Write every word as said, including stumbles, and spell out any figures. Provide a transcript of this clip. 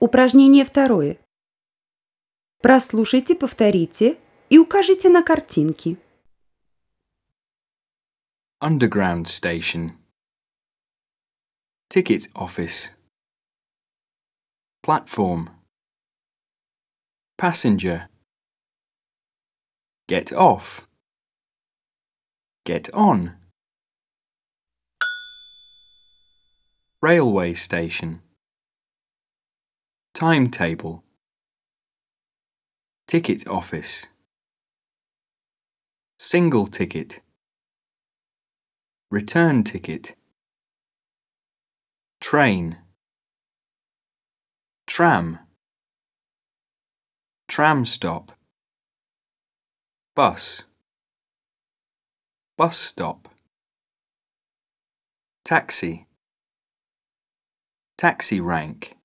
Упражнение второе. Прослушайте, повторите и укажите на картинки. Underground station. Ticket office. Platform. Passenger. Get off. Get on. Railway station. Timetable. Ticket office. Single ticket. Return ticket. Train. Tram. Tram stop. Bus. Bus stop. Taxi. Taxi rank.